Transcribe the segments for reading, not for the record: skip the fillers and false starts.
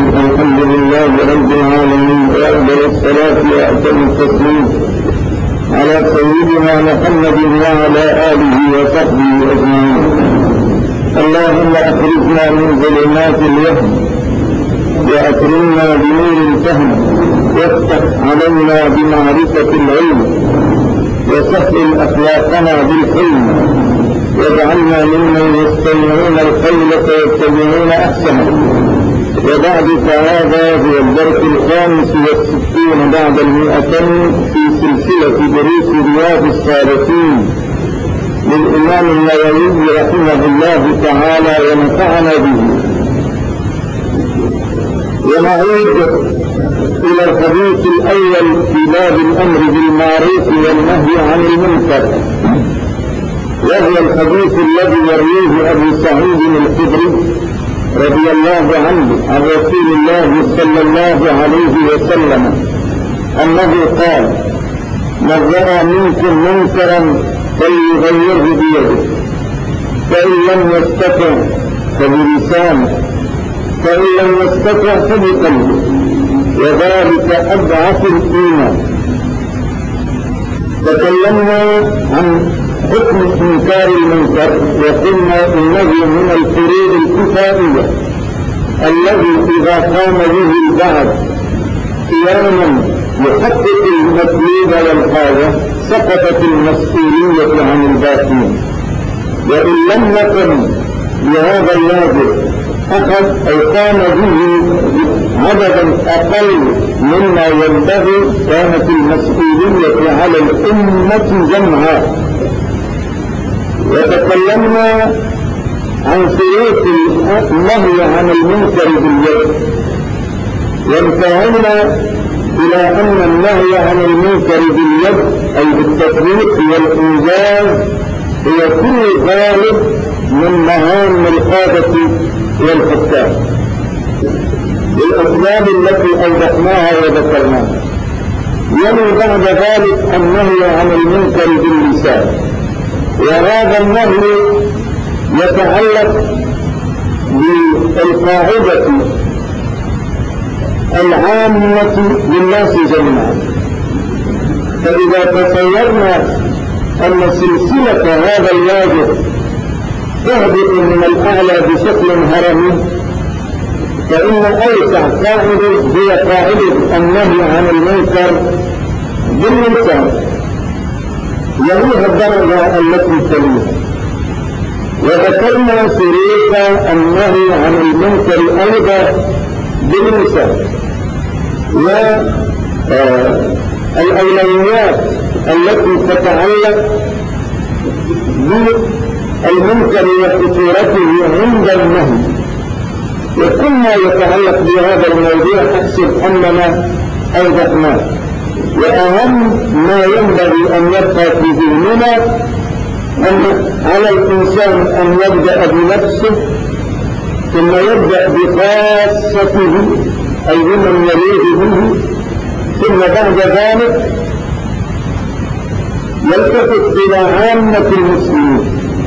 الحمد لله رب العالمين وأفضل الصلاة وأتم التسليم على سيدنا محمد وعلى آله وصحبه أجمعين. اللهم أخرجنا من ظلمات الوهم وأكرمنا بنور الفهم وافتح علينا بمعرفة العلم وسهل أخلاقنا بالحلم واجعلنا ممن يستمعون القول فيتبعون أحسنه. وبعد فهذا هو الدرس 65 بعد 100 في سلسلة دروس رياض الصالحين للإمام النووي رحمه الله تعالى ونفعنا به. ونعود إلى الحديث الأول في باب الأمر بالمعروف والنهي عن المنكر، وهو الحديث الذي يرويه أبو سعيد الخدري رضي الله عنه عن رسول الله صلى الله عليه وسلم أنه قال: من رأى منكم منكرا فليغيره بيده، فإن لم يستطع فبلسانه، فإن لم يستطع فبقلبه، وذلك أضعف الإيمان. تكلمنا عن حكم إنكار المنكر وقلنا إنه من الفروض الكفائية الذي إذا قام به البعض قياما يحقق المطلوب والحاجة سقطت المسؤولية عن الباقين، وإن لم يكن لهذا الواجب أخذ أو قام به عددا أقل مما ينبغي كانت المسؤولية على الأمة جمعاء. وتكلمنا عن شروط النهي عن المنكر باليد، وانتهينا إلى أن النهي عن المنكر باليد أي بالتطبيق والإنجاز هي كل غالب من مهام القادة والحكام بالأسباب التي أوضحناها وذكرناها. يلي بعد ذلك النهي عن المنكر باللسان، وهذا النهي يتعلق بالقاعدة العامة للناس جميعا. فإذا تصورنا أن سلسلة هذا الواجب تهبط من الأعلى بشكل هرمي، فإن أوسع قاعدة هي قاعدة النهي عن المنكر باللسان، يليها الدرجة التي تليها. وذكرنا شروط النهي عن المنكر أيضا باللسان، والأولويات التي تتعلق بالمنكر وخطورته عند النهي، وكل ما يتعلق بهذا الموضوع أحسب أننا أوضحناه. وأهم ما ينبغي أن يبقى في ذهننا أن على الإنسان أن يبدأ بنفسه، ثم يبدأ بخاصته أي بمن يليه به، ثم بعد ذلك يلتفت إلى عامة المسلمين.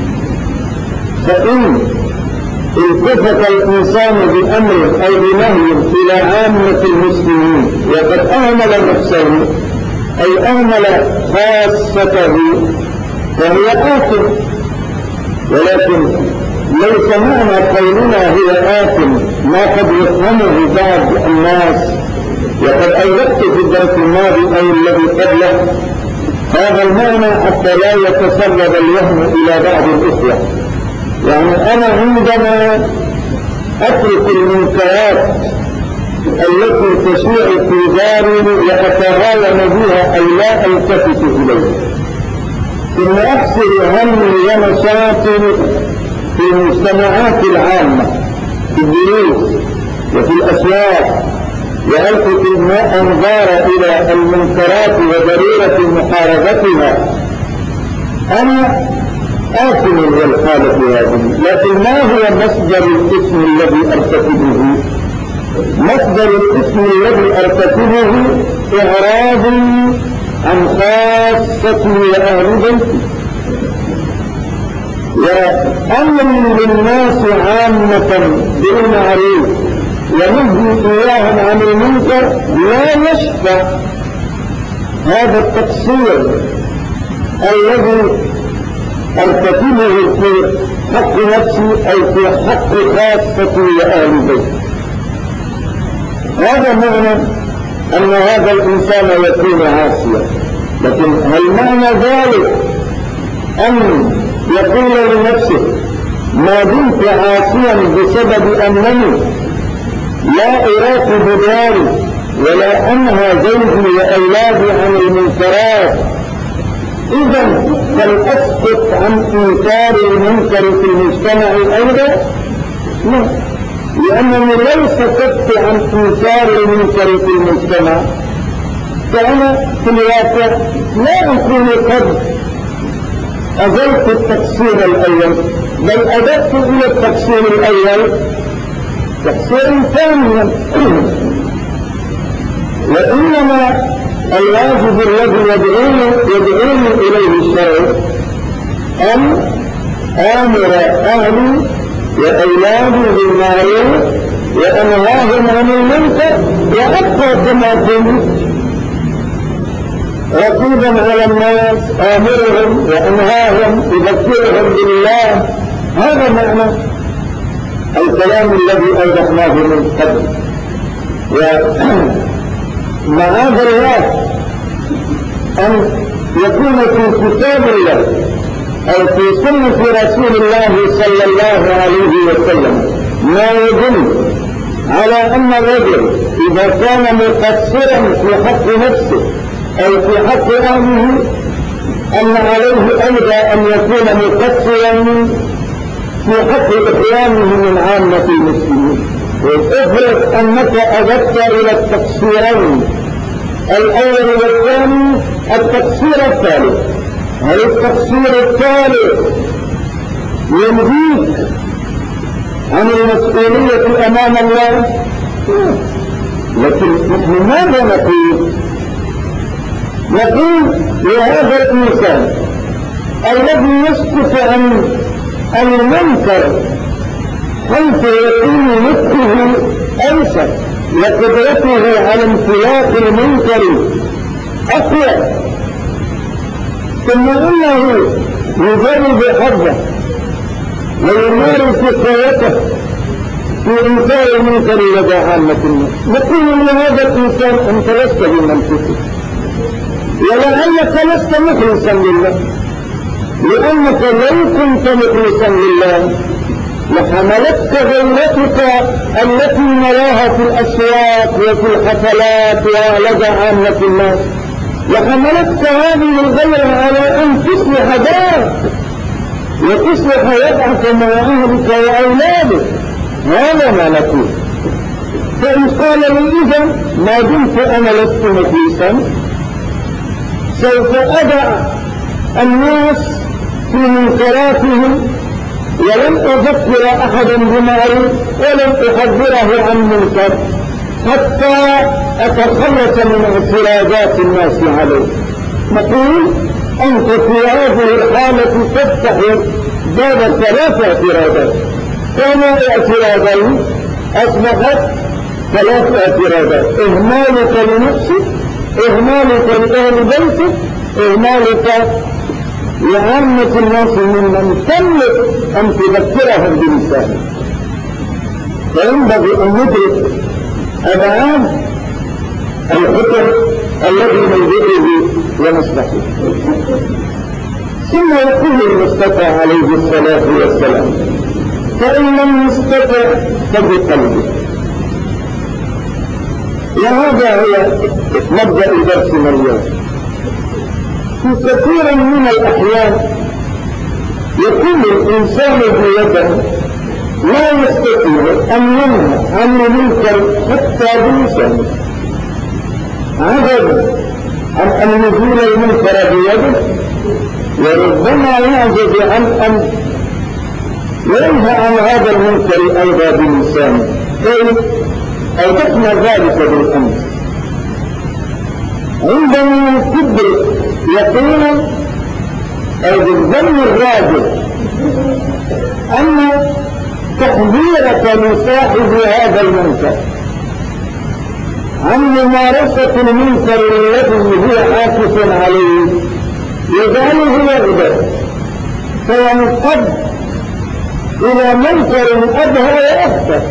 فإن التفت الإنسان بأمر أو بنهي إلى عامة المسلمين وقد أهمل نفسه أي أهمل خاصته فهو آثم. ولكن ليس معنى قولنا هو آثم ما قد يفهمه بعض الناس، وقد أوضحت في الدرس الماضي أو الذي قبله هذا المعنى حتى لا يتسرب الوهم إلى بعض الإخوة. يعني أنا عندما أترك المنكرات التي تشيع في داري وأتهاون بها أو لا ألتفت إليها، ثم أحصل همي ونشاطي في المجتمعات العامة في الدروس وفي الأسواق، وألفت الأنظار إلى المنكرات وضرورة محاربتها، أنا آثم والحالة هذه. لكن ما هو مصدر الاسم الذي أرتكبه؟ مصدر الاسم الذي أرتكبه إعراض عن خاصتي وأهل بيتي، وأمر للناس عامة بالمعروف ونهي إياهم عن المنكر لا يشفع هذا التقصير الذي ارتكبه في حق نفسي أو في حق خاصتي وآل بيتي. هذا معنى أن هذا الإنسان يكون عاصيا. لكن هل معنى ذلك أن يقول لنفسه ما دمت عاصيا بسبب أنني لا أراقب داري ولا أنهى زوجي وأولادي عن المنكرات إذا فلأسقط عن إنكار المنكر في المجتمع أيضا؟ لا، لأنني لو سقطت عن إنكار المنكر في المجتمع فأنا في الواقع لا أكون قد أزلت التقصير الأول، بل أدت إلى التقصير الأول تقصير ثانيا. وإنما الواجب الذي يدعوني إليه الشرع أن آمر أهلي وأولادي بالمعروف وأنهاهم عن المنكر وأبقى كما كنت رقيبا على الناس آمرهم وأنهاهم أذكرهم بالله. هذا معنى الكلام الذي أوضحناه من قبل. ومعاذ الله أن يكون في كتاب الله أو في سنة رسول الله صلى الله عليه وسلم ما يدل على أن الرجل إذا كان مقصرا في حق نفسه أو في حق أهله أن عليه أيضا أن يكون مقصرا في حق إخوانه من عامة المسلمين. وافرض أنك أردت إلى التقصيرين الأول والثاني، التقصير الثالث، هل التقصير الثالث ينهيك عن المسؤولية أمام الله؟ لكن نحن ماذا نقول؟ نقول لهذا الإنسان الذي يسكت عن المنكر حيث يكون نطقه أيسر وقدرته على امتلاك المنكر أقوى، ثم إنه يجرب حظه ويمارس قوته في إنكار المنكر لدى عامة الناس. نقول لهذا الإنسان أنت لست بمنطقك، ولعلك لست مخلصا لله، لأنك لو كنت مخلصا لله لحملتك غيرتك التي نراها في الأسواق وفي الحفلات ولدى عامة الناس، لحملتك هذه الغيرة على أن تصلح دارك وتصلح وضعك مع أهلك وأولادك. هذا ما نقول. فإن قال لي إذن ما دمت أنا لست مخلصا سوف أدع الناس في منكراتهم ولن أذكر أحدا بمعروف ولن أحذره عن منكر حتى أتخلص من اعتراضات الناس عليه. نقول أنت في هذه الحالة تفتح باب 3 اعتراضات، كما اعتراضين أصبحت 3 اعتراضات: إهمالك لنفسك، إهمالك لأهل بيتك، إهمالك لعامة الناس ممن تملك أن تذكرهم بلسانك. فينبغي أن ندرك أبعاد الحكم الذي نلجئه ونصلحه. ثم يقول المصطفى عليه الصلاة والسلام: فإن لم يستطع فبقلبه. وهذا هو مبدأ درسنا اليوم. في كثير من الأحيان يكون الإنسان بيده لا يستطيع أن ينهى عن المنكر حتى بلسانه، عجز عن أن يزيل المنكر بيده، وربما يعجز عن أن ينهى عن هذا المنكر أيضا بلسانه. كيف؟ أوضحنا ذلك بالأمس. عندما تدرك يقينا أو بالظن الراجح أن تحذيرك لصاحب هذا المنكر عن ممارسة المنكر الذي هو عاكف عليه يجعله يغدر فينقض إلى منكر أدهى وأخطر،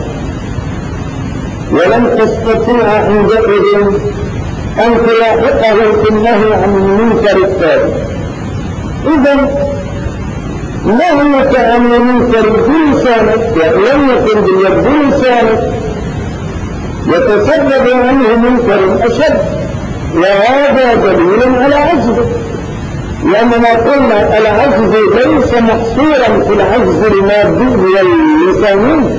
ولن تستطيع عندئذ أن تلاحقه في النهي عن المنكر الثاني. إذا نهيك عن المنكر بلسانك لم يكن بيد بلسانك يتسبب عنه منكر أشد، وهذا دليل على عجزه، لأننا قلنا العجز ليس محصورا في العجز المادي واللساني،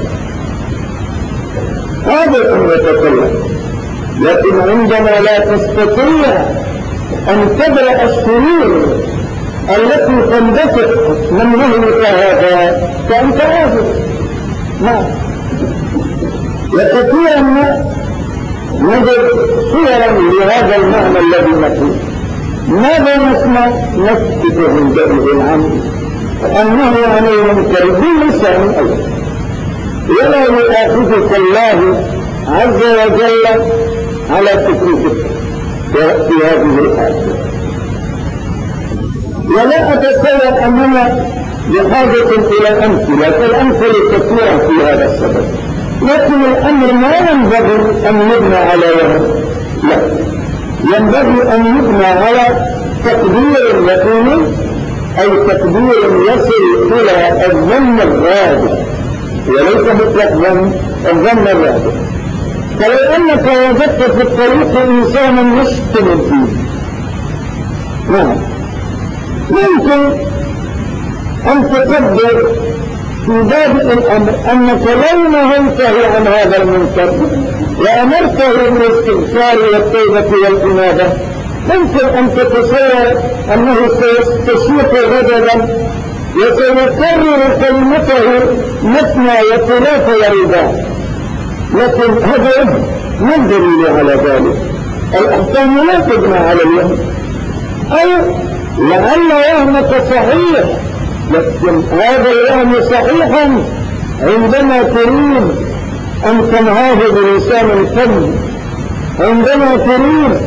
هذا أن يتكلم، لكن عندما لا تستطيع أن تبرأ الشرور التي تندفع من نهيك هذا فأنت عاجز. نعم، وكثيرا ما نجد صورا لهذا المعنى الذي نقول. ماذا نسمع؟ نسكت عندئذ عنه النهي عن المنكر باللسان أيضا، ولا يؤاخذك الله عز وجل على سكوتك في هذه الحالة. ولا أتصور أننا بحاجة إلى أمثلة، فالأمثلة كثيرة في هذا السبب، لكن الأمر ما ينبغي أن يبنى على وهم، لا، ينبغي أن يبنى على تقدير يقيني، أي تقدير يصل إلى الظن الراجح وليس مطلق الظن الراجح. فلو أنك وجدت في الطريق إنسانا يشتم فيه، نعم، ممكن أن تقدر في بادئ الأمر أنك لو نهيته عن هذا المنكر وأمرته بالاستغفار والتوبة والإنابة، ممكن أن تتصور أنه سيستشيط غضبا وسيكرر كلمته مثنى وثلاث ورباع، لكن هذا من دليل على ذلك؟ الأحكام لا تبنى على الوهم، أو لعل وهمك صحيح، لكن هذا الوهم صحيحا عندما تريد أن تنهاه بلسان الفم، عندما تريد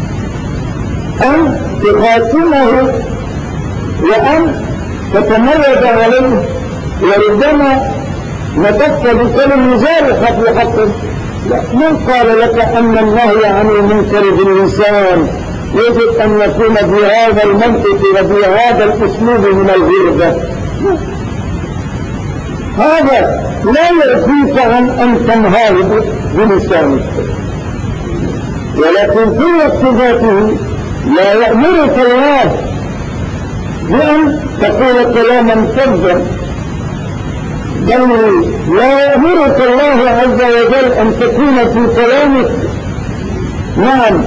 أن تخاصمه وأن تتمرد عليه، وربما نطقت بكلمة مزارقة في حقه. من قال لك أن النهي عن المنكر باللسان يجب أن يكون بهذا المنطق وبهذا الأسلوب من الغربة؟ هذا لا يعفيك عن أن تنهاه بلسانك، ولكن في وقت ذاته لا يأمرك الله بأن تقول كلاما فظا، بل لا يأمرك الله عز وجل أن تكون في كلامك نعم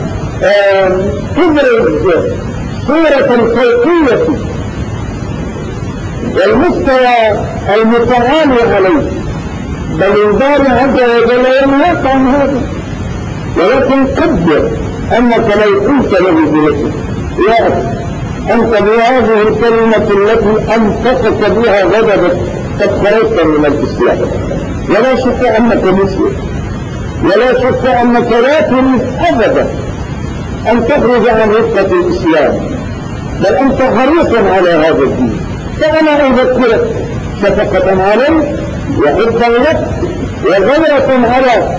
تبرز صورة الفوقية والمستوى المتعالي عليه، بل الباري عز وجل ينهاك عن هذا. ولكن قدر أنك لو قلت له بلسانك يا أخي أنت بهذه الكلمة التي أنفقت بها غضبك قد خرجت من الإسلام، ولا شك أنك مسلم، ولا شك أنك لا تريد أبدا أن تخرج عن رفقة الإسلام، بل أنت حريصا على هذا الدين. فأنا أذكرك شفقة عليك وحبا لك وغيرة على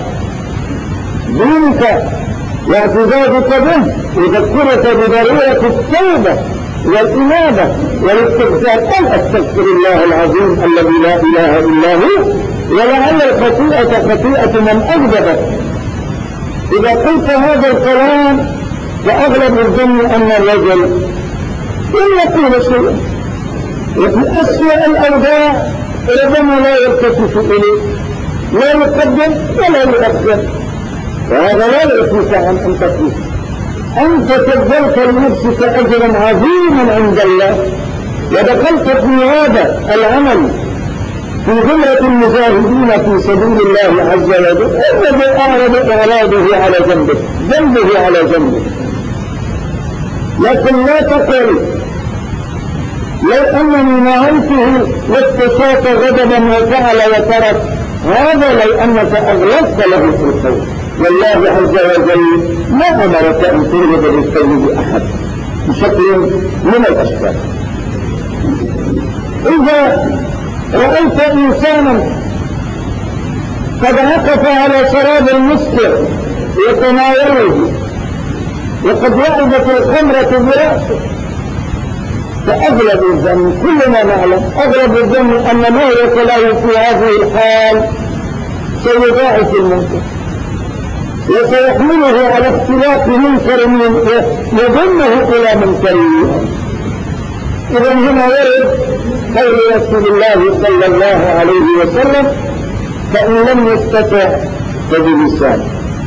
دينك واعتزازك به، أذكرك بضرورة التوبة والإنابة والاستغفار. أن أستغفر الله العظيم الذي لا إله إلا هو، ولعل الخطيئة خطيئة من أغضبك. إذا قلت هذا الكلام فأغلب الظن أن الرجل لن يقول شيئا، وفي أسوأ الأوضاع ربما لا يلتفت إليه، لا يقدم ولا يؤخر، وهذا لا يعفيك عن أن تقول. أنت سجلت لنفسك أجرا عظيما عند الله، ودخلت في هذا العمل في جملة المجاهدين في سبيل الله عز وجل، الذي أعرض إعراضه على جنبه على جنبه. لكن لا تقل لو أنني نهيته واستشاط غضبا وفعل وترك، هذا لو أنك أغلقت له في القول. والله عز وجل ما أمرك أن ترغب بالقول بأحد بشكل من الأشكال. إذا رأيت إنسانا قد وقف على شراب المسكر يتناوله وقد وعدت الخمرة برأسه، فأغلب الظن، كلنا نعلم أغلب الظن أن ما يتلاه في هذه الحال سيضاعف المنكر وسيحمله على اختلاف منكر يضمه إلى منكره. إذا هنا ورد قول رسول الله صلى الله عليه وسلم: فإن لم يستطع فبلسانه.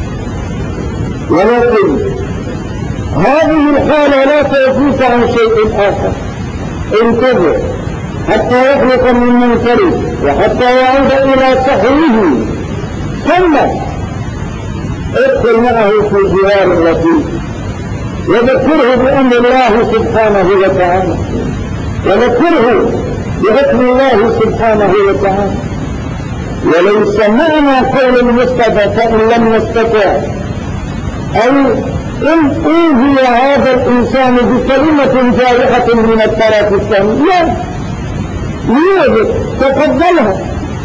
ولكن هذه الحالة لا تفوت عن شيء آخر. انتظر حتى يخلق من منكره وحتى يعود إلى صحيحه، ثم ادخل معه في جوار اللطيف وذكره بأمر الله سبحانه وتعالى، وذكره بحكم الله سبحانه وتعالى. وليس معنى قول المصطفى فإن لم يستطع أي إن أوذي هذا الإنسان بكلمة جارحة من الطرف الثاني، لا، ليوجد تقبلها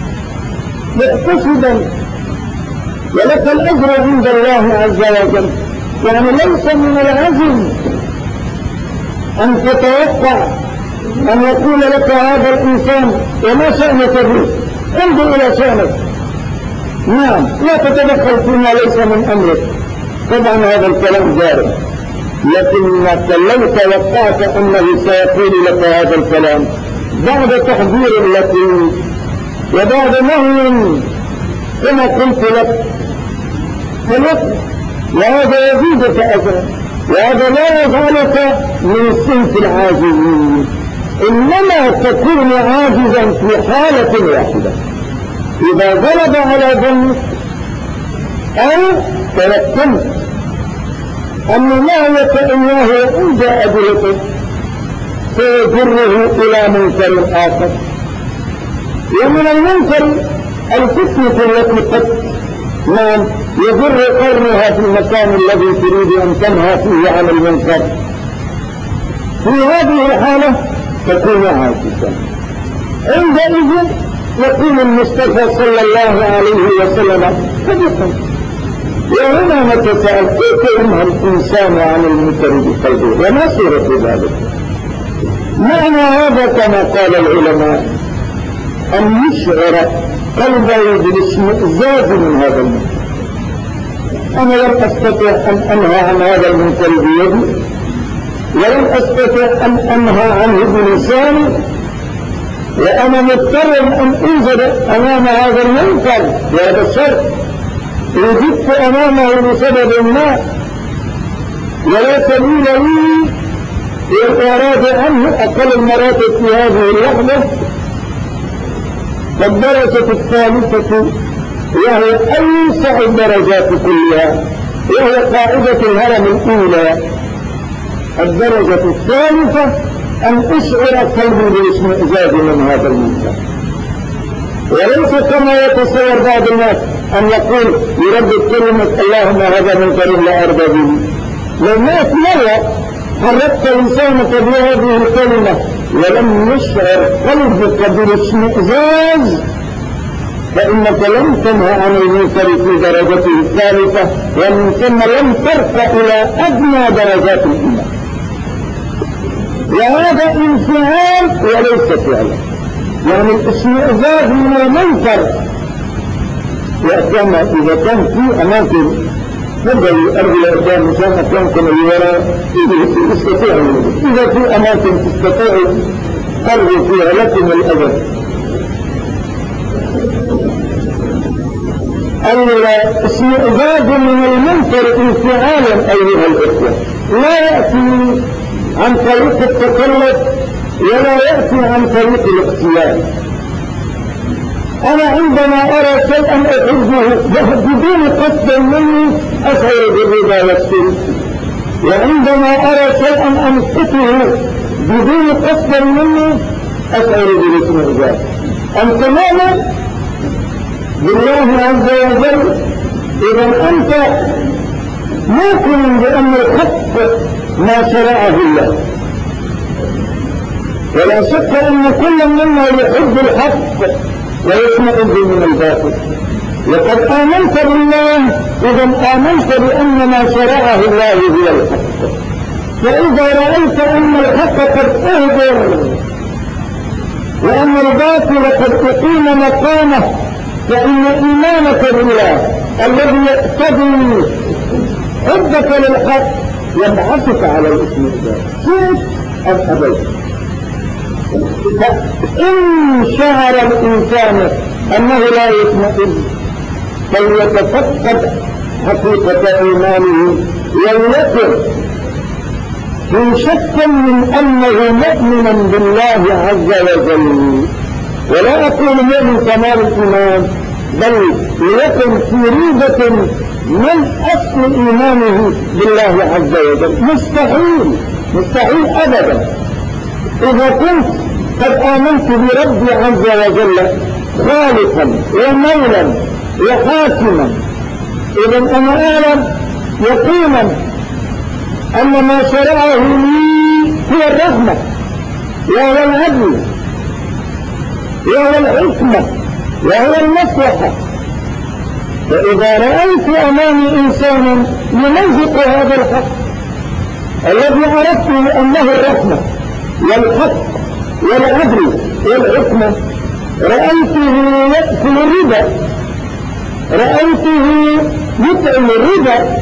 مقتصدا ولك الأجر عند الله عز وجل. يعني ليس من العزم أن تتوقع أن يقول لك هذا الإنسان وما شأنك به، انظر إلى شأنك، نعم، لا تتدخل فيما ليس من أمرك. طبعا هذا الكلام جاري، لكنك لو توقعت أنه سيقول لك هذا الكلام بعد تحذير لك وبعد نهي كما قلت لك فلك، وهذا يزيدك أجرا، وهذا لا يجعلك من صنف العاجزين، إنما تكون عاجزا في حالة واحدة: إذا غلب على ذنبك أو تيقنت أن ما يتأناه عند أدلته فيجره إلى منكر آخر. ومن المنكر الفتنة التي قد يجر قرنها في المكان الذي تريد أن تنهى فيه عن المنكر. في هذه الحالة تكون عاجزا. عندئذ يقول المصطفى صلى الله عليه وسلم: صدقا. وهنا نتساءل: كيف ينهى الإنسان عن المنكر بقلبه؟ وما صورة ذلك؟ معنى هذا كما قال العلماء أن يشعر قلبه بالاشمئزاز من هذا المنكر. أنا لم أستطع أن أنهى عن هذا المنكر بيدي، ولم أستطع أن أنهى عنه بلساني، وأنا مضطر أن أنزل أمام هذا المنكر وهذا الشر، وجدت أمامه لسبب ما ولا سبيل لي للإعراض عنه أقل المراتب في هذه اللحظة. فالدرجة الثالثة وهي أوسع الدرجات كلها، وهي قاعدة الهرم الأولى. الدرجة الثالثة أن أشعر قلبي بالاشمئزاز من هذا المنكر، وليس كما يتصور بعض الناس أن يقول يردد كلمة اللهم هذا منكر لا أرضى به. لو مئة مرة حركت لسانك بهذه الكلمة ولم يشعر قلبك بالاشمئزاز فإنك لم تنهى عن المنكر في درجته الثالثة، ومن ثم لم ترفع إلى أدنى درجات الإيمان. وهذا انفعال وليس فعلا، يعني الاشمئزاز من المنكر. وأكما إذا كان في أماكن نبدأ أرجل أرجال مشان أكامكم الوراء يستطيع، إذا في أماكن تستطيع قرروا فيها لكم الأجر. الاشمئزاز من المنكر انفعالا أيها الإخوة لا يأتي عن طريق التكلف ولا يأتي عن طريق الاختيار. أنا عندما أرى شيئا أحبه بدون قصد مني أشعر بالرضا والسرور، وعندما أرى شيئا أنقطه بدون قصد مني أشعر بالاستعجاب. أن تؤمن بالله عز وجل إذا أنت موقن بأن الحق ما شرعه الله، ولا شك أن كل منا يحب الحق ويشمئز من الباطل. لقد آمنت بالله إذا آمنت بأن ما شرعه الله هو الحق. فإذا رأيت أن الحق قد أهدر وأن الباطل قد أقيم مقامه، فإن إيمانك بالله الذي يقتضي حبك للحق يبعثك على الاستعداد شئت أم أبيت. فإن شعر الإنسان أنه لا يطمئن فليتفقد حقيقة إيمانه وليكن في شك من أنه مؤمنا بالله عز وجل. ولا أقول مؤمن كمال الإيمان، بل ليكن في ريبة من أصل إيمانه بالله عز وجل. مستحيل أبدا. إذا كنت قد آمنت بربي عز وجل خالقا ومولا وحاكما، إذا أنا أعلم يقينا أن ما شرعه لي هو الرحمة وهو العدل وهو الحكمة وهو المصلحة. فإذا رأيت أمامي إنسانا يمزق هذا الحق الذي عرفته أنه الرحمة والحق والعدل والحكمة، رأيته يأكل الربا، رأيته يطعم الربا،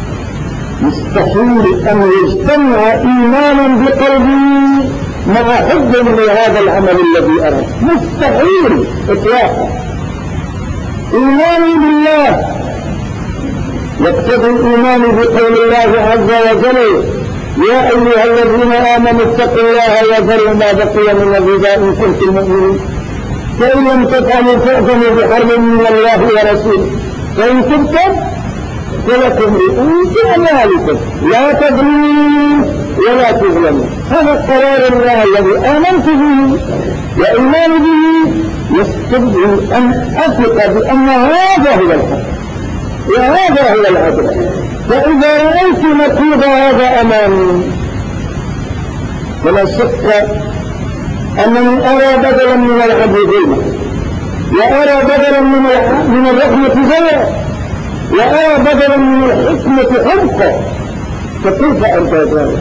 مستحيل أن يجتمع إيمانا بقلبي مع حب لهذا العمل الذي أراه. مستحيل إطلاقا. إيماني بالله يقتضي الإيمان بقول الله عز وجل: يا أيها الذين آمنوا اتقوا الله وذروا ما بقي من الربا إن كنتم مؤمنين، فإن لم تفعلوا فأذنوا بحرب من الله ورسوله، فإن تبتم فلكم رؤوس أموالكم لا تظلمون ولا تظلمون. هذا قرار الله الذي آمنت به، وإيمان به يستدعي أن أثق بأن هذا هو الحق وهذا هو العدل. فإذا رأيت نقيض هذا أمامي فلا شك أنني أرى بدلا من العدل ظلما، وأرى بدلا من الرحمة زورا، وأرى بدلا من الحكمة حرقا. فكيف أنت ذلك؟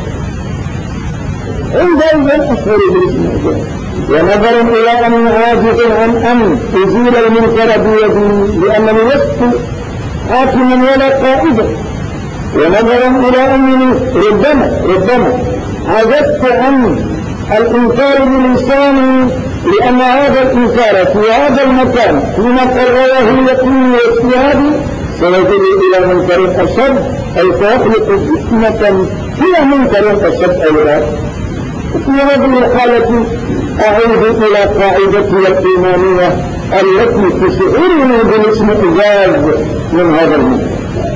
عندئذ أشعر بالاستعجاب، ونظرا إلى أن عاجز عن أن أزيل المنكر بيدي لأنني لست حاكما ولا قائدا، ونظرا إلى أنني ربما عجزت عن الإنكار بلساني، لأن هذا الإنكار في هذا المكان فيما قرره يقين واجتهادي سيجري إلى منكر أشد، أي سيخلق فتنة هي منكر أشد أيضا. في هذه الحالة أعود إلى قاعدتي الإيمانية التي تشعرني بالاستعجاز من هذا المنكر.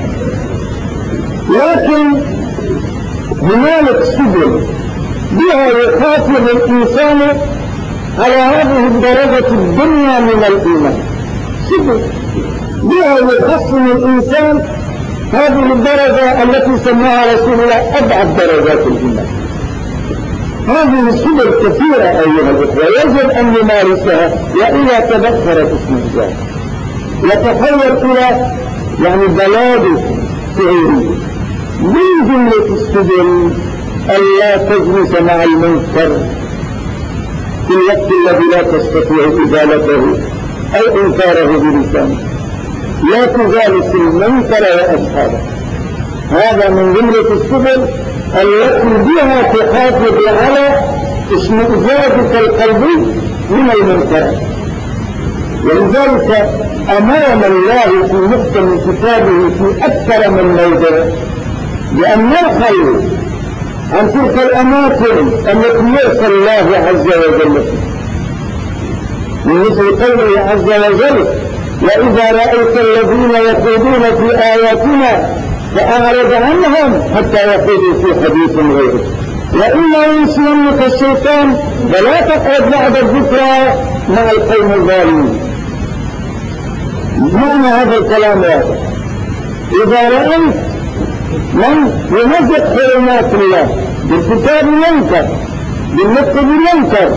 لكن هنالك سبل بها يخاطب الإنسان على هذه الدرجة الدنيا من الإيمان، سبل بها يحصن الإنسان هذه الدرجة التي سماها رسول الله أبعد درجات الإيمان. هذه السبل كثيرة أيها الأخوة، يجب أن نمارسها وإذا تبخرت استعجاب يتحول إلى بلاد شعورية. من جملة السبل ألا تجلس مع المنكر في الوقت الذي لا تستطيع إزالته أو إنكاره بلسانك، لا تجالس المنكر وأصحابه. هذا من جملة السبل التي بها تحافظ على اشمئزازك القلبي من المنكر. ولذلك أمام الله في محكم كتابه في أكثر من موضع بأن نرحل عن تلك الأماكن التي يرسل الله عز وجل من مثل قوله عز وجل: وإذا رأيت الذين يخوضون في آياتنا فأعرض عنهم حتى يخوضوا في حديث غيره. وإما ينسينك الشيطان فلا تقعد بعد الذكرى مع القوم الظالمين. معنى هذا الكلام واضح. إذا رأيت من ينزق حرمات الله بالكتاب ينكر، بالنطق ينكر،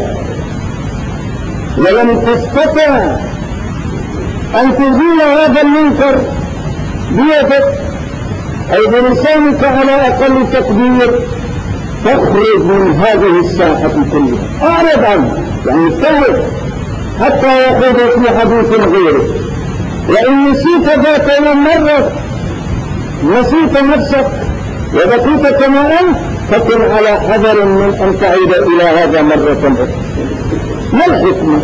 ولم تستطع أن تزيل هذا المنكر بيدك أو بلسانك على أقل تقدير، تخرج من هذه الساحة كلها، أعرض عنه، يعني ابتعد حتى يخوض في حديث غيره. وإن نسيت ذات يوم مرة، نسيت نفسك وبقيت كما أنت، فكن على حذر من أن تعيد إلى هذا مرة أخرى. ما الحكمة؟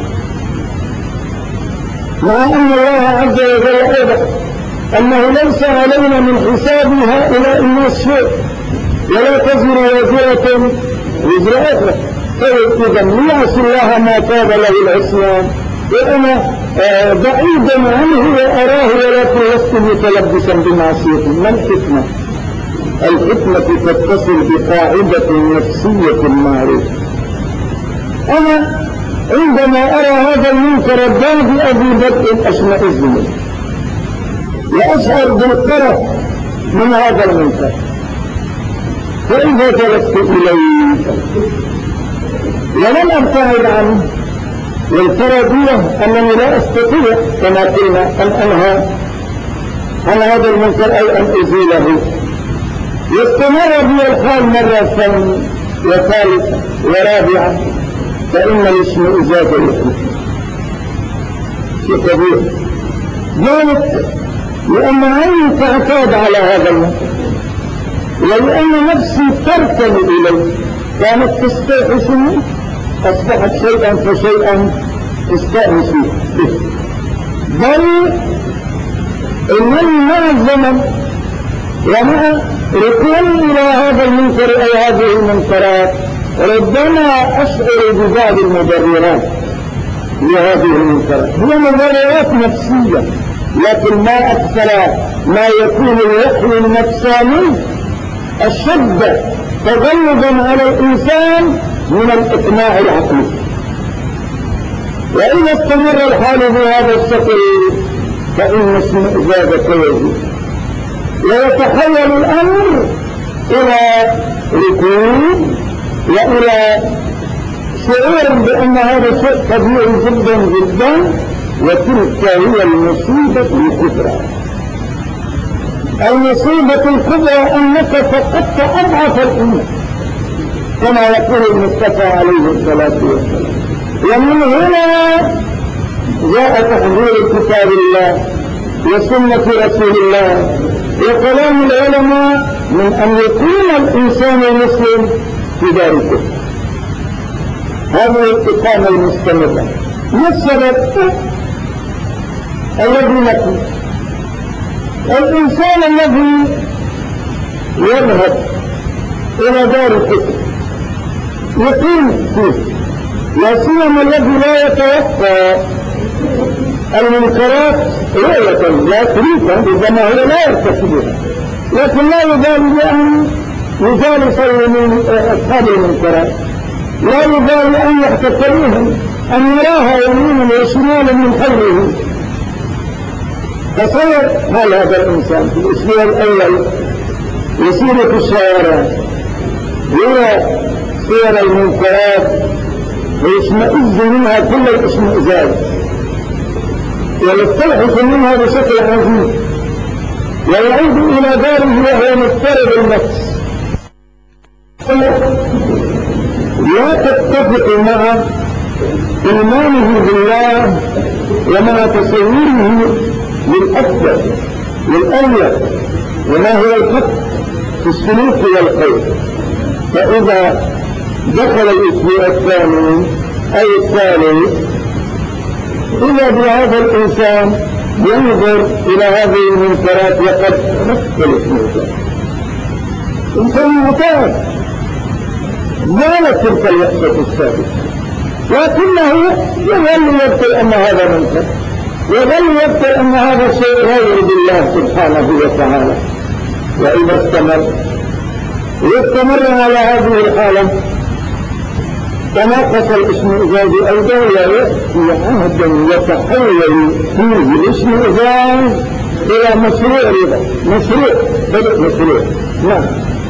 مع أن الله عز وجل أيضا أنه ليس علينا من حساب هؤلاء الناس شيء، ولا تزر وازرة وزر أخرى. إذا ليعصي الله ما تاب له العصيان، وأنا بعيدا عنه وأراه ولكن لست متلبسا بمعصيته. ما الحكمة؟ الحكمة تتصل بقاعدة نفسية معروفة. أنا عندما أرى هذا المنكر البادئ ببدء أشمئز منه وأشعر بالقرف من هذا المنكر، فإذا جلست إليه ولم أبتعد عنه، والفرضية أنني لا أستطيع كما قلنا أن أنهى عن هذا المنكر أو أن أزيله، يستمر بي الحال مرة ثانية وثالثة ورابعة، فإن الاشمئزاز يخرج في كبير ذلك لأن عيني تعتاد على هذا المنكر، ولأن نفسي تركن إليه، كانت تستيقظ منه، أصبحت شيئا فشيئا استأنس به. بل إنني مع الزمن ومع ركوني إلى هذا المنكر أو هذه المنكرات ربما أشعر ببعض المبررات لهذه المنكرات. هي مبررات نفسية، لكن ما أكثر ما يكون الوحي النفساني أشد تغلبا على الإنسان من الإقناع العقلي. وإذا استمر الحال بهذا الشكل فإن اشمئزازك يزيد، ويتحول الأمر إلى ركود وإلى شعور بأن هذا شيء طبيعي جدا جدا، وتلك هي المصيبة الكبرى. المصيبة الكبرى أنك فقدت أضعف الأمة كما يقول المصطفى عليه الصلاة والسلام. ومن هنا جاء تحذير كتاب الله وسنة رسول الله وكلام العلماء من أن يكون الإنسان المسلم في دار الكفر. هذه الإقامة المستمرة. ما السبب الذي نكون؟ الإنسان الذي يذهب إلى دار الكفر يقيم فيه، لا سيما الذي لا يتوقع المنكرات رؤية لا تريد ربما هو لا يرتكبها، لكن لا يبالي بأن يجالس من أصحاب المنكرات، لا يبالي أن يحتكريهم، أن يراها يمينا وشمالا من حوله. تصور هل هذا الإنسان في الأسبوع الأول يسير في الشوارع يرى صور المنكرات ويشمئز منها كل الاشمئزاز ويستلحق منها بشكل عظيم، ويعود إلى داره وهو مضطرب النفس، لا تتفق مع إيمانه بالله ومع تصويره للأفضل والأولى وما هو الحق في السلوك والخير. فإذا دخل الأسبوع الثاني أو الثالث إذا بهذا الإنسان ينظر إلى هذه المنكرات وقد نفس إنسان معتاد زالت تلك الوحشة السابقة، لكنه يظل يبطل أن هذا منكر، يظل يبطل أن هذا شيء غير بالله سبحانه وتعالى. وإذا استمر واستمر على هذه الحالة تناقص الاشمئزاز أيضا ويأتي عهدا يتحول فيه الاشمئزاز إلى مشروع رضا، بدء مشروع. نعم.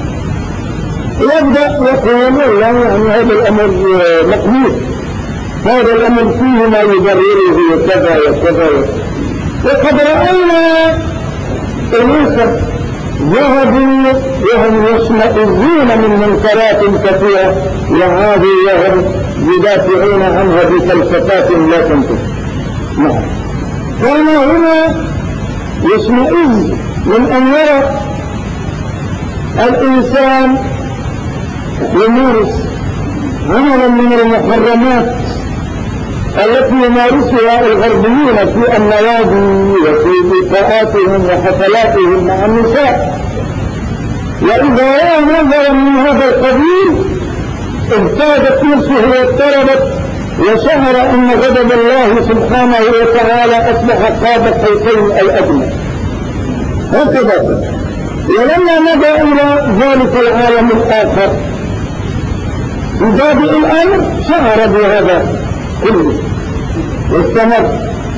يبدأ يقول لا يعني هذا الأمر مقبول، هذا الأمر فيه ما يبرره كذا وكذا. وقد رأينا أناسا ذهبوا وهم يشمئزون من منكرات كثيرة وعادوا وهم يدافعون عنها بفلسفات لا تنتهي. نعم. كان هنا يشمئز من أن يرى الإنسان يمارس عملا من المحرمات التي يمارسها الغربيون في النوادي وفي لقاءاتهم وحفلاتهم مع النساء. وإذا رأى نظرا من هذا القبيل اهتازت نفسه واضطربت وشعر أن غضب الله سبحانه وتعالى أصبح قاب قوسين الأدنى. هكذا. ولما مضى إلى ذلك العالم الآخر ببادئ الأمر شعر بهذا كله واستمر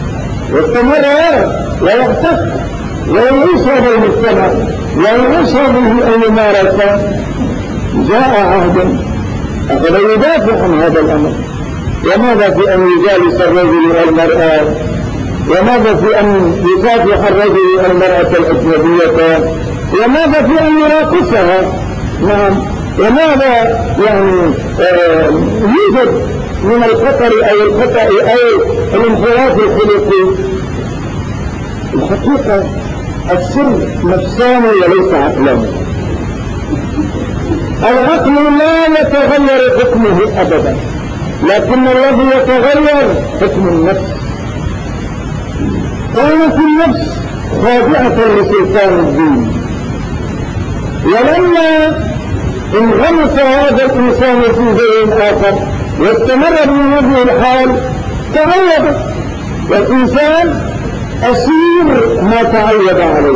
ويحتف ويعيش هذا المجتمع ويعيش هذه الممارسة. جاء عهد أخذ يدافع عن هذا الأمر. وماذا في أن يجالس الرجل المرأة، وماذا في أن يكافح الرجل المرأة الأجنبية، وماذا في أن يراقصها. نعم. وماذا يعني يوجد من الخطر أو الخطأ أو الانحراف الخلقي. الحقيقة السر نفساني وليس عقلاني. العقل لا يتغير حكمه أبدا، لكن الذي يتغير حكم النفس. كانت النفس خاضعة لسلطان الدين، ولما انغمس هذا الإنسان في شيء آخر واستمر بهذه الحال تعود، والإنسان أسير ما تعود عليه.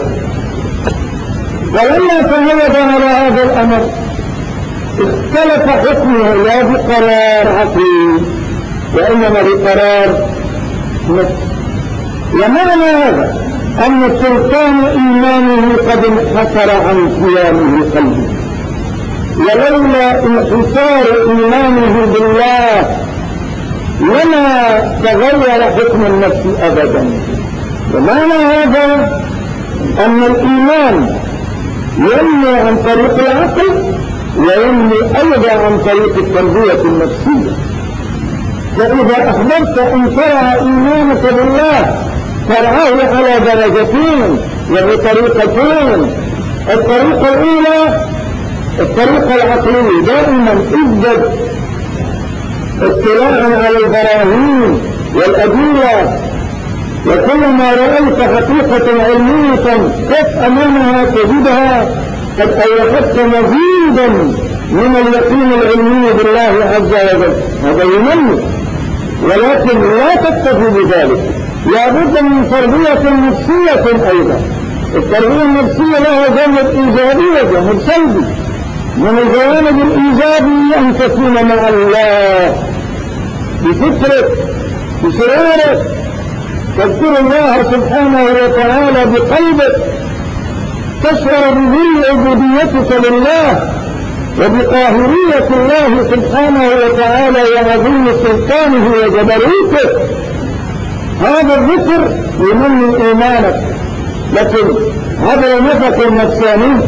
ولما تعود على هذا الأمر اختلف حكمه لا بقرار عقلي وإنما بقرار نفس. ومعنى هذا أن سلطان إيمانه قد انحسر عن قيامه قلبه، ولولا انحسار إيمانه بالله لما تغير حكم النفس أبدا. ومعنى هذا أن الإيمان ينمي عن طريق العقل وينمي أيضا عن طريق التربية النفسية. فإذا أخبرت أن ترى إيمانك بالله ترعاه على درجتين وبطريقتين. الطريقة الأولى الطريقة العقلية، دائما ازدد اطلاعا على البراهين والأدلة، وكلما رأيت حقيقة علمية قف أمامها تجدها قد أوقفت مزيدا من اليقين العلمي بالله عز وجل. هذا ينمي، ولكن لا تكتفي بذلك، لابد من تربية نفسية أيضا. التربية النفسية لها جانب إيجابي وجانب سلبي. من الجوانب الإيجابي أن تكون مع الله بفكرك بسرارك، تذكر الله سبحانه وتعالى بقلبك، تشعر بذل عبوديتك لله وبقاهرية الله سبحانه وتعالى وعظيم سلطانه وجبروته. هذا الذكر ينمي إيمانك، لكن هذا نفق نفساني.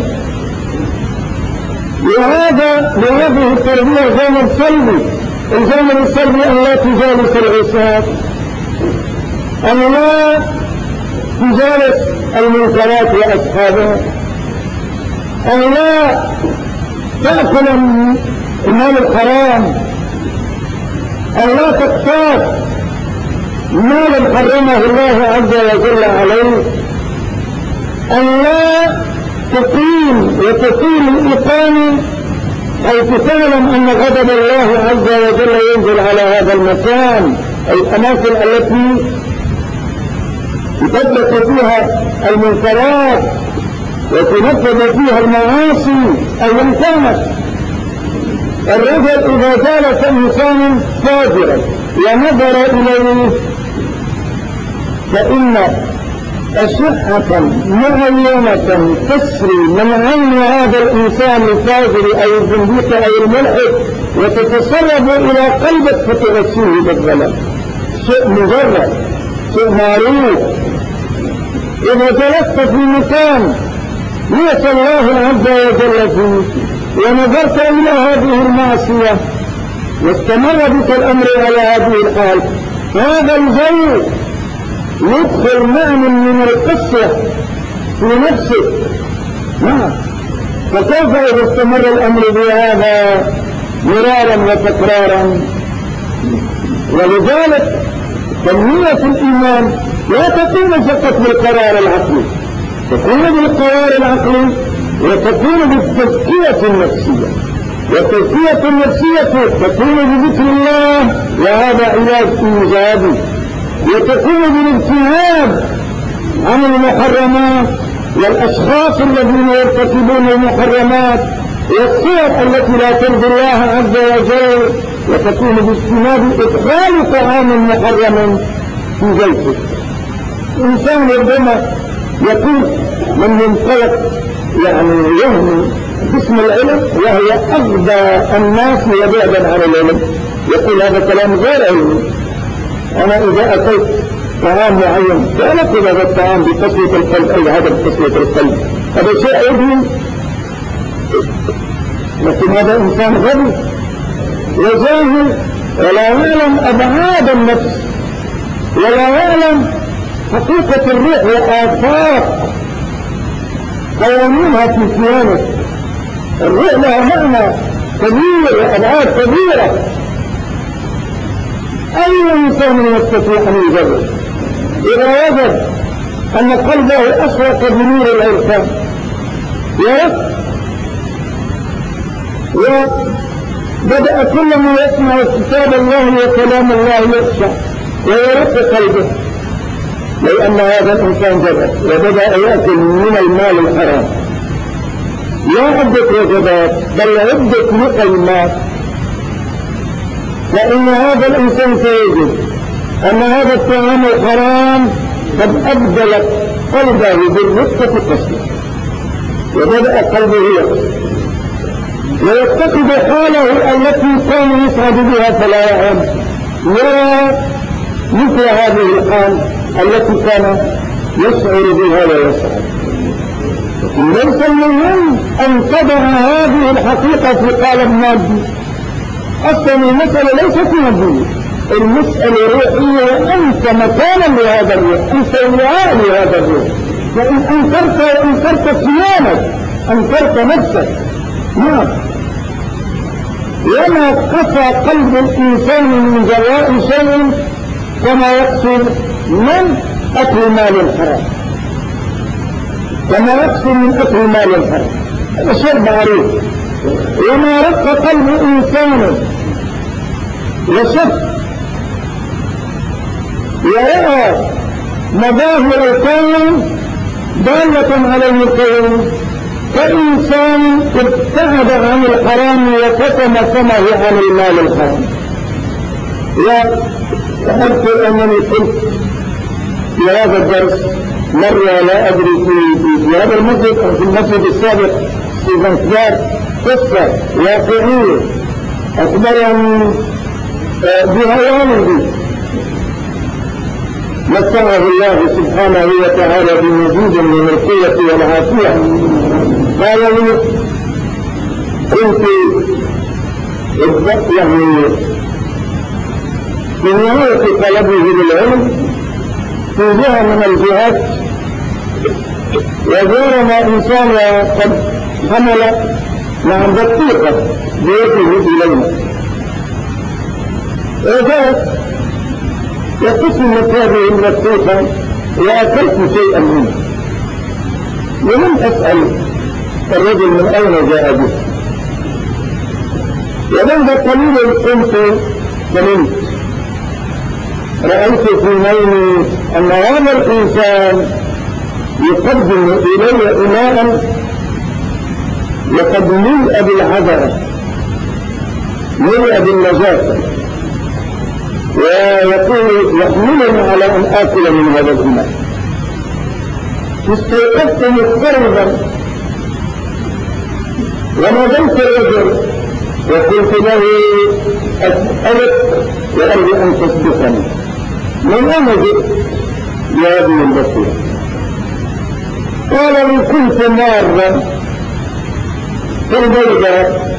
لهذه التربية جانب سلبي. الجانب السلبي أن لا تجالس العصاة، أن لا تجالس المنكرات وأصحابها، أن لا تأكل المال الحرام، أن لا تقتات مالا حرمه الله عز وجل عليه، أن لا تقيم وتقيم الإقامة حيث تعلم أن غضب الله عز وجل ينزل على هذا المكان، الأماكن التي يطبق فيها المنكرات وتنفذ فيها المعاصي أيا كانت. الرجل إذا جالس إنسان فاجرا ونظر إليه فإن أشعة معينة تسري من عين هذا الإنسان الفاجر أو الزنديق أو الملحد وتتسرب إلى قلبك فتغسيه بالظلام. شيء مجرد، شيء معروف. إذا جلست في مكان ليس الله عز وجل فيه ونظرت إلى هذه المعصية واستمر بك الأمر على هذه الحال، هذا الجو يدخل معنى من القسوة في نفسك. نعم. فكيف إذا استمر الأمر بهذا مرارا وتكرارا؟ ولذلك تنمية الإيمان لا تكون فقط بالقرار العقلي، تكون بالقرار العقلي وتكون بالتزكية النفسية. والتزكية النفسية تكون بذكر الله وهذا علاج إيجابي، وتكون بالابتعاد عن المحرمات والأشخاص الذين يرتكبون المحرمات والصور التي لا ترضي الله عز وجل، وتكون باجتناب إدخال طعام محرم في بيته. إنسان ربما يكون من منطلق يهمي باسم العلم وهي أغبى الناس وبعدا عن العلم، يقول هذا كلام غير علمي. أنا إذا أكلت طعام معين فأنقل هذا الطعام بقسوة القلب أو هذا بقسوة القلب، هذا شيء علمي. لكن هذا إنسان غبي وجاهل ولا يعلم أبعاد النفس ولا يعلم حقيقة الروح وآثار قوانينها في صيانة الروح. لها معنى كبير وأبعاد كبيرة. أي إنسان يستطيع أن يجرب إذا وجد أن قلبه أشرق بنور العرفان وبدأ كل ما يسمع كتاب الله وكلام الله يخشع ويرق قلبه، لأن هذا الإنسان جرب وبدأ يأكل من المال الحرام لا عدة وجبات بل عدة مقيمات، فإن هذا الإنسان سيجد أن هذا الطعام الحرام قد أبدلت قلبه بالرقة القسوة وبدأ قلبه ويفتقد حاله التي كان يسعد بها فلا يعلم، يرى مثل هذه الحال التي كان يشعر بها ويسعد. ليس المهم أن تضع هذه الحقيقة في قالب مادي. أصلا المسألة ليست مادية، المسألة روحية وأنت مكانا لهذا الروح، أنت وعاء لهذا الروح. فإن أنكرت صيامك أنكرت نفسك. نعم. وما قسى قلب الإنسان من جراء شيء كما يقسو من أكل مال الحرام، كما يقسو من أكل مال الحرام. هذا شيء معروف. وما رق قلب إنسان وشف ورأى مظاهر الكون دالة على الكون كإنسان ابتعد عن الحرام وكتم سمه عن المال الحرام. وأذكر أنني قلت في هذا الدرس مرة لا أدري في هذا المسجد أو في المسجد السابق في زنزبار قصة واقعية أخبرني بها والدي متعه الله سبحانه وتعالى بمزيد من القوة والعافية. قال لي كنت في نهاية طلبه للعلم في جهة من الجهات وزارنا إنسان قد حمل مع بطيخة بيده إلينا وجاءت وقسمت هذه البطيخة وأكلت شيئا منه ولم أسأل الرجل من أين جاء به، وبعد قليل قمت فنمت رأيت في نومي أن هذا الإنسان يقدم إلي إناء لقد ملئ بالعذرة ملئ بالنجاسة ويقول يحملني على أن آكل من هذا الإناء. استيقظت مضطربا وناديت الرجل وقلت له أسألك وأرجو أن تصدقني من أين جئت يا ابن البصير؟ قال لي كنت مارا في البيضاء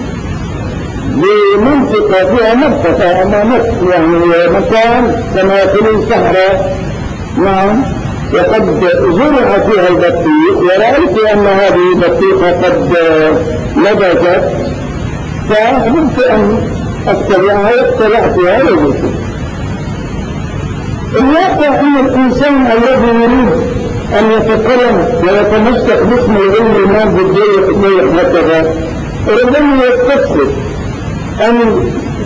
بمنطقة فيها مرتفع أمامك يعني مكان كما يقولون صحراء. نعم. وقد زرع فيها البطيخ ورأيت أن هذه البطيخة قد نضجت فأحببت أن أتبعها واتبعتها وجدت. الواقع أن الإنسان الذي يريد أن يتكلم ويتمسك باسم العلم المادي الضيق هكذا ربما يستفسر أن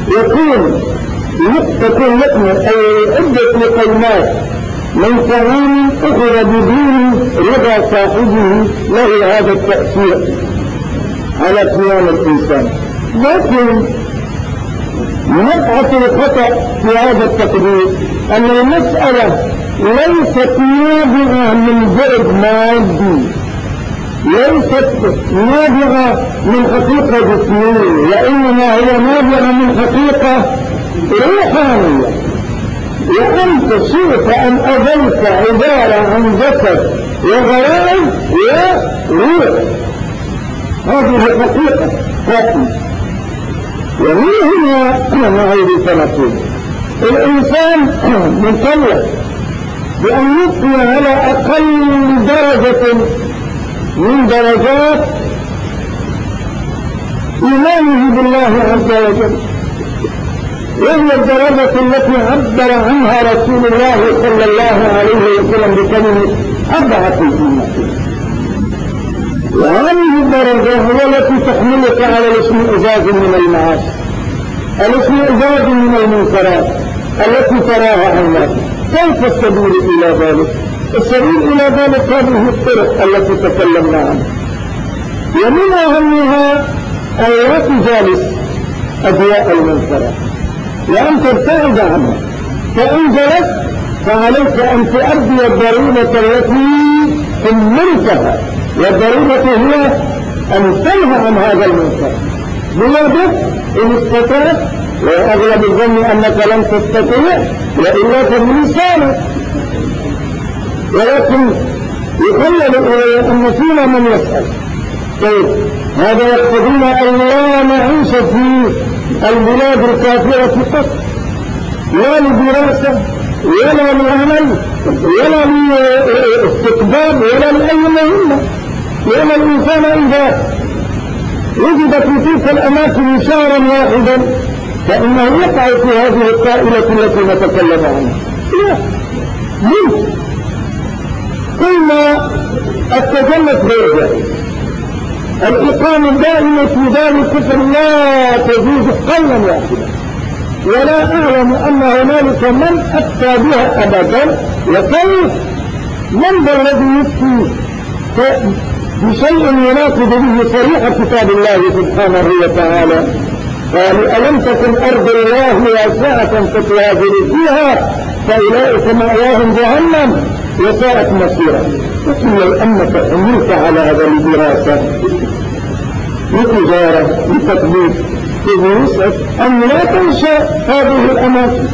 تكون لقمة أو عدة لقيمات من طعام أخذ بدون رضا صاحبه له هذا التأثير على قيام الإنسان. لكن نقعة الخطأ في هذا التقدير أن المسألة ليست نابعة من بعد مادي، ليست نابعة من حقيقة جسمية، وإنما هي نابعة من حقيقة روحانية. وأنت شئت أن أظلت عبارة عن جسد وغرائز وروح، هذه الحقيقة قائمة. ومن هنا نعيد التنقل. الإنسان مكلف بأن يبقي على أقل درجة من درجات إيمانه بالله عز وجل، وهي الدرجة التي عبر عنها رسول الله صلى الله عليه وسلم بكلمة أضعف الإيمان. وهذه الدرجة هي التي تحملك على الاشمئزاز من المعاصي، الاشمئزاز من المنكرات التي تراها عيناك. كيف السبيل إلى ذلك؟ السبيل إلى ذلك هذه الطرق التي تكلمنا عنها، ومن أهمها أن لا تجالس أدواء المنكرات وأن تبتعد عنها، فإن جلست فعليك أن تؤدي الضرورة التي أمرتها، والضرورة هي أن تنهى عن هذا المنكر بيدك إن استطعت، وأغلب الظن أنك لن تستطيع وإلا فبلسانك. ولكن يخلل إلي أن فينا من يسأل طيب هذا يقتضينا أن لا نعيش في البلاد الكافرة فقط، لا لدراسة ولا لعمل ولا لاستقبال ولا لأي مهمة، لأن الإنسان إذا وجد في تلك الأماكن شهرا واحدا فإنه يقع في هذه الطائلة التي نتكلم عنها. لا ممكن كل التجلس غير جائز، الإقامة الدائمة في دار الكفر لا تجوز قولا واحدا، ولا أعلم أن هنالك من أفتى بها أبدا. وكيف من ذا الذي يفتي بشيء يناقض به صريح كتاب الله سبحانه وتعالى؟ قالوا ألم تكن أرض الله واسعة فتهاجروا فيها فأولئك مأواهم جهنم وساءت مصيرا. لكن لو أنك أمرت على هذا الدراسة لتجارة لتطبيق تدرس أن لا تنشأ هذه الأماكن،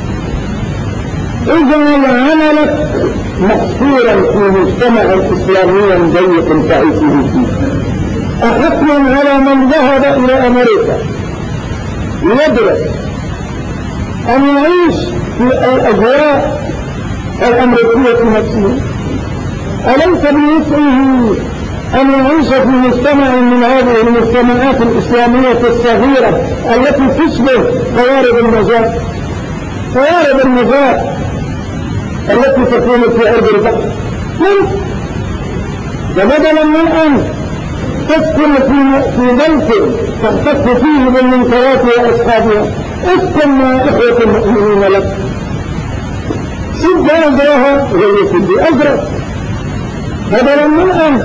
اجعل عملك محصورا في مجتمع إسلامي ضيق تعيش فيه. أحكم على من ذهب إلى أمريكا يدرس أن يعيش في الأجواء الأمريكية نفسها، أليس بوسعه أن يعيش في مجتمع من هذه المجتمعات الإسلامية الصغيرة التي تشبه قوارب النجاة، قوارب النجاة التي تكون في أرض البحر؟ فبدلا من أن تسكن في بيت تحتك فيه بالمنكرات وأصحابها، اسكن مع إخوة المؤمنين لك، سد أجرها وهي سد أجرك، بدلا من أن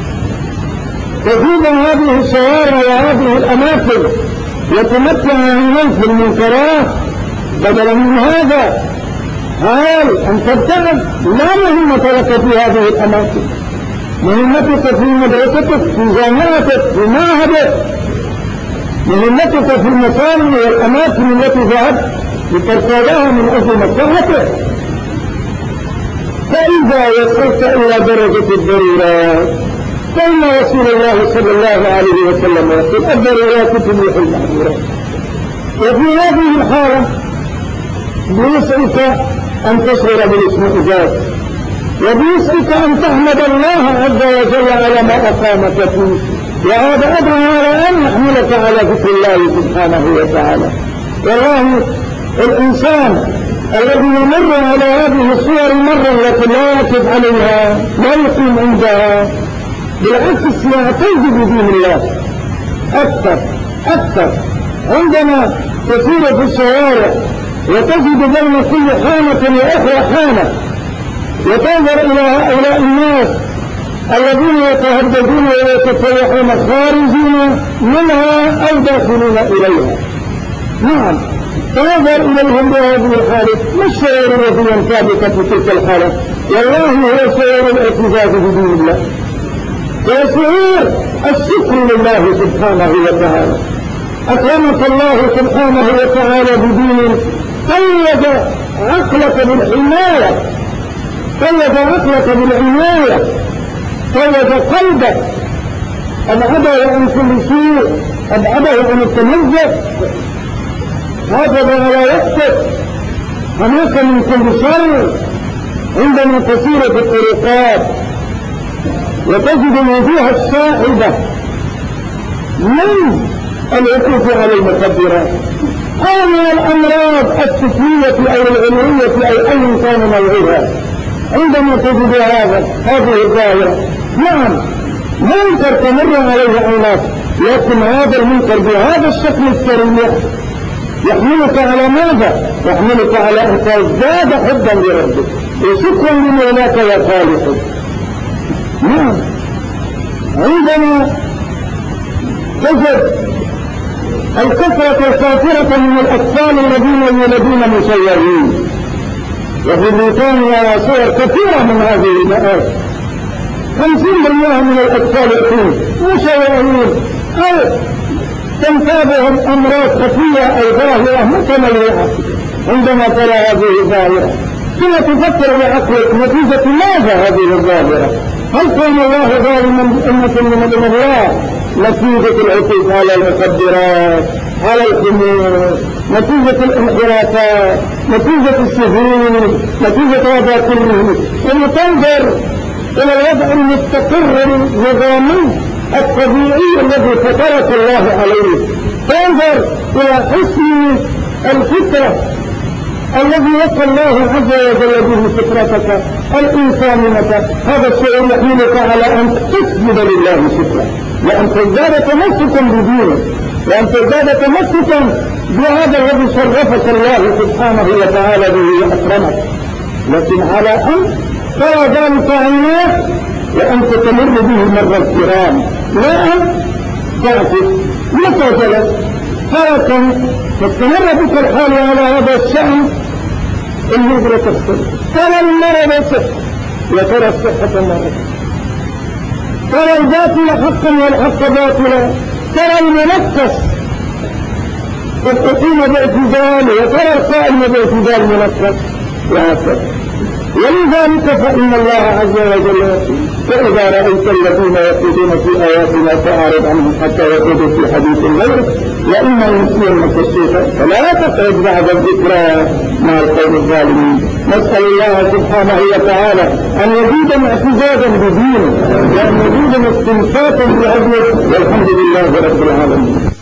تزيد هذه الشوارع وهذه الأماكن يتمتع الناس بالمنكرات، بدلا من هذا حال أن تبتعد. لا مهمة لك في هذه الأماكن، مهمتك في مدرستك، في جامعتك، في معهدك، مهمتك في المكان والأماكن التي ذهبت لترتادها من أجل مصلحتك. فإذا وصلت إلى درجة الضرورات فإن رسول الله صلى الله عليه وسلم يقول الضرورات تبيح المحظورات. وفي هذه الحالة بيسعك أن تشعر بالاشمئزاز، وبيسعك أن تحمد الله عز وجل على ما أقامك فيه، وهذا أدعى على أن يحملك على ذكر الله سبحانه وتعالى. والله الإنسان الذي يمر على هذه الصور مرة التي لا يقف عليها، لا يقيم عندها، بالعكس يعتز بدين الله أكثر. عندما تسير في الشوارع وتجد بين كل حانة وأخرى حانة، وتنظر إلى هؤلاء الناس الذين يتهددون ويتفيحون خارجين منها أو داخلين إليها، نعم تنظر إليهم بهذه الحالة. ما الشعور الذي ينتابك في تلك الحالة؟ والله هو شعور الاعتزاز بدين الله، هو شعور الشكر لله سبحانه وتعالى. أكرمك الله سبحانه وتعالى بدين قيد عقلك بالعناية، قيد قلبك، أبعده عن كل شيء، أبعده عن التمزق، حافظ على وقتك، حماك من كل شر. عندما تسير في الطرقات وتجد الوجوه السائدة من الوقوف على المخدرات أو من الأمراض السفلية أو العلوية أو أي كان نوعها، عندما تجد هذه الظاهرة، نعم منكر تمر عليه عيناك، لكن هذا المنكر بهذا الشكل السريع يحملك على ماذا؟ يحملك على أن تزداد حبا لربك وشكرا لمولاك يا خالق. نعم عندما تجد الكثرة الكافرة من الأطفال الذين يولدون مسيرين، وفي بريطانيا صور كثيرة من هذه المآسي، 50% من الأطفال يكون مسيرين أو تنتابهم أمراض خفية أو ظاهرة متنوعة. عندما ترى هذه الظاهرة ثم تفكر بعقلك نتيجة ماذا هذه الظاهرة؟ هل كان الله ظالما بأمة من الله؟ نتيجة العقوق على المخدرات، على الخمور، نتيجة الانحرافات، نتيجة السجون، نتيجة هذا كله. ثم تنظر إلى الوضع المستقر النظامي الطبيعي الذي فطرك الله عليه، تنظر إلى حسن الفطرة الذي وصى الله عز وجل به فطرتك الإنسانية. هذا الشيء يحملك على أن تسجد لله شكرا، وأن تزداد تمسكا بدينه، وأن تزداد تمسكا بهذا الذي شرفك الله سبحانه وتعالى به وأكرمك. لكن على أن ترى ذلك عيناك وأنت تمر به مر الكرام، لا أن تعكس متجلا تركا فاستمر بك الحال على هذا الشأن. الهجرة تختلف، ترى المرض صح وترى الصحة مرض، ترى الباطل حقا والحق باطلا، ترى المنكس قد أقيم باعتدال وترى القائم باعتدال منكس وهكذا. ولذلك فإن الله عز وجل يقول: فإذا رأيت الذين يخوضون في آياتنا فأعرض عنهم حتى يخوضوا في حديث غيره وإما ينسينك الشيطان فلا تقعد بعد الذكرى مع القوم الظالمين. نسأل الله سبحانه وتعالى أن يزيدنا اعتزازا بدينه وأن يزيدنا استنفاقا بعدله، والحمد لله رب العالمين.